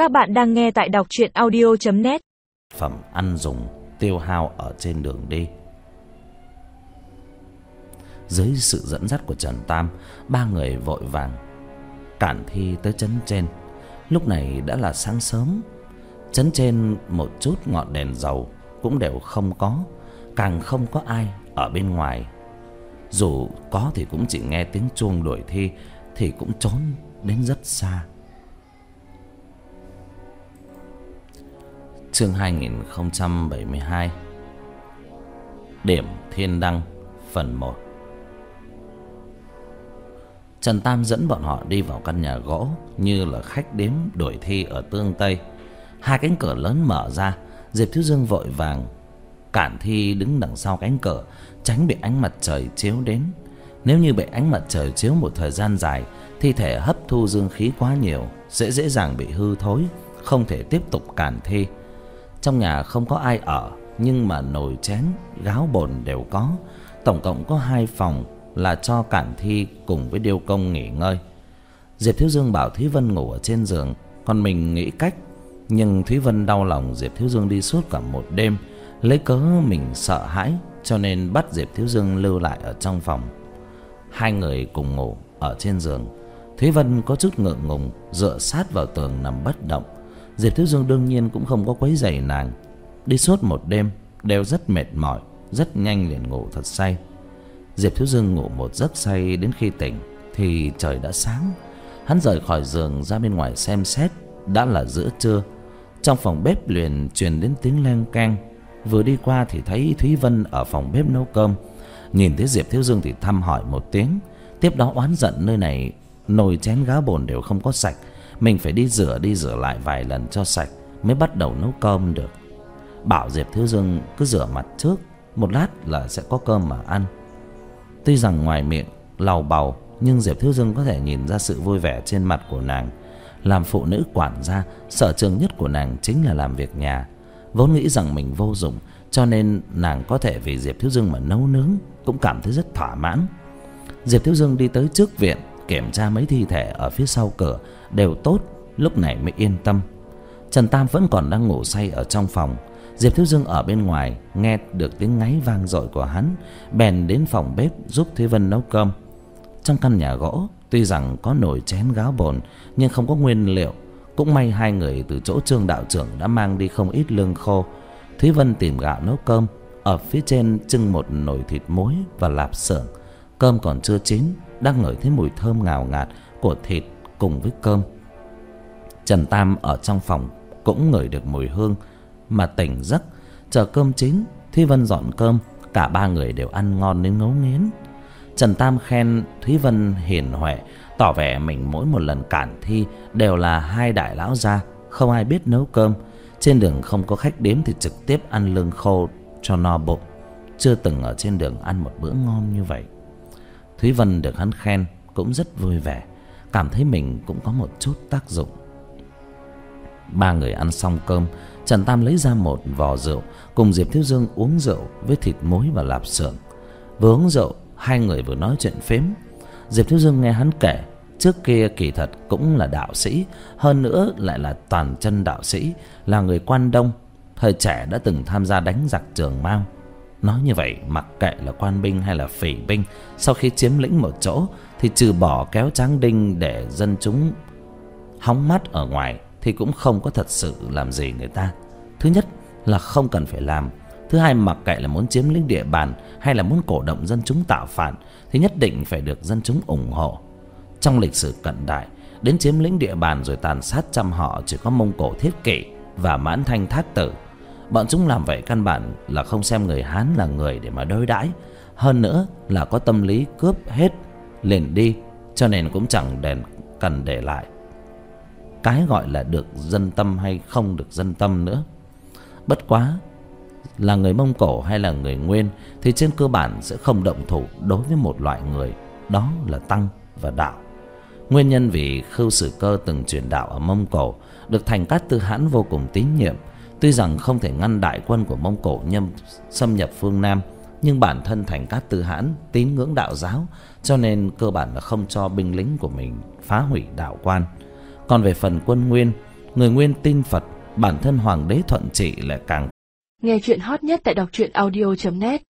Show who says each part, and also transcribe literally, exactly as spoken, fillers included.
Speaker 1: Các bạn đang nghe tại đọc truyện audio chấm net.
Speaker 2: Phẩm ăn dùng tiêu hao ở trên đường đi. Dưới sự dẫn dắt của Trần Tam, ba người vội vàng cản Thi tới trấn trên. Lúc này đã là sáng sớm. Trấn trên một chút ngọn đèn dầu cũng đều không có, càng không có ai ở bên ngoài. Dù có thì cũng chỉ nghe tiếng chuông đuổi Thi, thì cũng trốn đến rất xa. Chương hai nghìn không trăm bảy mươi hai, Điểm Thiên Đăng, phần một. Trần Tam dẫn bọn họ đi vào căn nhà gỗ như là khách điếm đuổi Thi ở Tương Tây. Hai cánh cửa lớn mở ra, Diệp Thiếu Dương vội vàng cản Thi đứng đằng sau cánh cửa, tránh bị ánh mặt trời chiếu đến. Nếu như bị ánh mặt trời chiếu một thời gian dài, thi thể hấp thu dương khí quá nhiều sẽ dễ dàng bị hư thối, không thể tiếp tục cản Thi. Trong nhà không có ai ở, nhưng mà nồi chén, gáo bồn đều có. Tổng cộng có hai phòng là cho cản Thi cùng với Điêu Công nghỉ ngơi. Diệp Thiếu Dương bảo Thúy Vân ngủ ở trên giường, còn mình nghĩ cách. Nhưng Thúy Vân đau lòng Diệp Thiếu Dương đi suốt cả một đêm, lấy cớ mình sợ hãi, cho nên bắt Diệp Thiếu Dương lưu lại ở trong phòng. Hai người cùng ngủ ở trên giường. Thúy Vân có chút ngượng ngùng dựa sát vào tường nằm bất động. Diệp Thiếu Dương đương nhiên cũng không có quấy rầy nàng. Đi suốt một đêm đều rất mệt mỏi, rất nhanh liền ngủ thật say. Diệp Thiếu Dương ngủ một giấc say, đến khi tỉnh thì trời đã sáng. Hắn rời khỏi giường ra bên ngoài xem xét, đã là giữa trưa. Trong phòng bếp liền truyền đến tiếng leng keng. Vừa đi qua thì thấy Thúy Vân ở phòng bếp nấu cơm. Nhìn thấy Diệp Thiếu Dương thì thăm hỏi một tiếng, tiếp đó oán giận nơi này nồi chén gáo bồn đều không có sạch, mình phải đi rửa đi rửa lại vài lần cho sạch mới bắt đầu nấu cơm được. Bảo Diệp Thiếu Dương cứ rửa mặt trước, một lát là sẽ có cơm mà ăn. Tuy rằng ngoài miệng lầu bầu, nhưng Diệp Thiếu Dương có thể nhìn ra sự vui vẻ trên mặt của nàng. Làm phụ nữ quản gia, sở trường nhất của nàng chính là làm việc nhà. Vốn nghĩ rằng mình vô dụng, cho nên nàng có thể vì Diệp Thiếu Dương mà nấu nướng cũng cảm thấy rất thỏa mãn. Diệp Thiếu Dương đi tới trước viện, kiểm tra mấy thi thể ở phía sau cửa đều tốt, lúc này mới yên tâm. Trần Tam vẫn còn đang ngủ say ở trong phòng. Diệp Thiếu Dương ở bên ngoài nghe được tiếng ngáy vang dội của hắn, bèn đến phòng bếp giúp Thúy Vân nấu cơm. Trong căn nhà gỗ tuy rằng có nồi chén gáo bồn, nhưng không có nguyên liệu. Cũng may hai người từ chỗ Trương đạo trưởng đã mang đi không ít lương khô. Thúy Vân tìm gạo nấu cơm. Ở phía trên trưng một nồi thịt muối và lạp xưởng. Cơm còn chưa chín, đang ngửi thấy mùi thơm ngào ngạt của thịt cùng với cơm. Trần Tam ở trong phòng cũng ngửi được mùi hương mà tỉnh giấc. Chờ cơm chín, Thúy Vân dọn cơm, cả ba người đều ăn ngon đến ngấu nghiến. Trần Tam khen Thúy Vân hiền huệ, tỏ vẻ mình mỗi một lần cản Thi đều là hai đại lão gia, không ai biết nấu cơm. Trên đường không có khách đến thì trực tiếp ăn lương khô cho no bụng, chưa từng ở trên đường ăn một bữa ngon như vậy. Thúy Vân được hắn khen cũng rất vui vẻ, cảm thấy mình cũng có một chút tác dụng. Ba người ăn xong cơm, Trần Tam lấy ra một vò rượu, cùng Diệp Thiếu Dương uống rượu với thịt muối và lạp xưởng. Vừa uống rượu, hai người vừa nói chuyện phếm. Diệp Thiếu Dương nghe hắn kể trước kia kỳ thật cũng là đạo sĩ, hơn nữa lại là toàn chân đạo sĩ, là người Quan Đông, thời trẻ đã từng tham gia đánh giặc Trường Mao. Nói như vậy, mặc kệ là quan binh hay là phỉ binh, sau khi chiếm lĩnh một chỗ thì trừ bỏ kéo tráng đinh để dân chúng hóng mắt ở ngoài thì cũng không có thật sự làm gì người ta. Thứ nhất là không cần phải làm. Thứ hai, mặc kệ là muốn chiếm lĩnh địa bàn hay là muốn cổ động dân chúng tạo phản thì nhất định phải được dân chúng ủng hộ. Trong lịch sử cận đại, đến chiếm lĩnh địa bàn rồi tàn sát trăm họ chỉ có Mông Cổ Thiết Kỷ và Mãn Thanh Thát Tử. Bọn chúng làm vậy căn bản là không xem người Hán là người để mà đối đãi, hơn nữa là có tâm lý cướp hết liền đi, cho nên cũng chẳng đền cần để lại cái gọi là được dân tâm hay không được dân tâm nữa. Bất quá là người Mông Cổ hay là người Nguyên thì trên cơ bản sẽ không động thủ đối với một loại người, đó là Tăng và Đạo. Nguyên nhân vì Khưu Sử Cơ từng truyền đạo ở Mông Cổ, được Thành Cát Tư Hãn vô cùng tín nhiệm. Tuy rằng không thể ngăn đại quân của Mông Cổ nhâm xâm nhập phương Nam, nhưng bản thân Thành Cát Tư Hãn tín ngưỡng đạo giáo, cho nên cơ bản là không cho binh lính của mình phá hủy đạo quan. Còn về phần quân Nguyên, người nguyên tin Phật, bản thân hoàng đế Thuận Trị lại càng.
Speaker 3: Nghe chuyện hot nhất tại đọc truyện audio chấm net.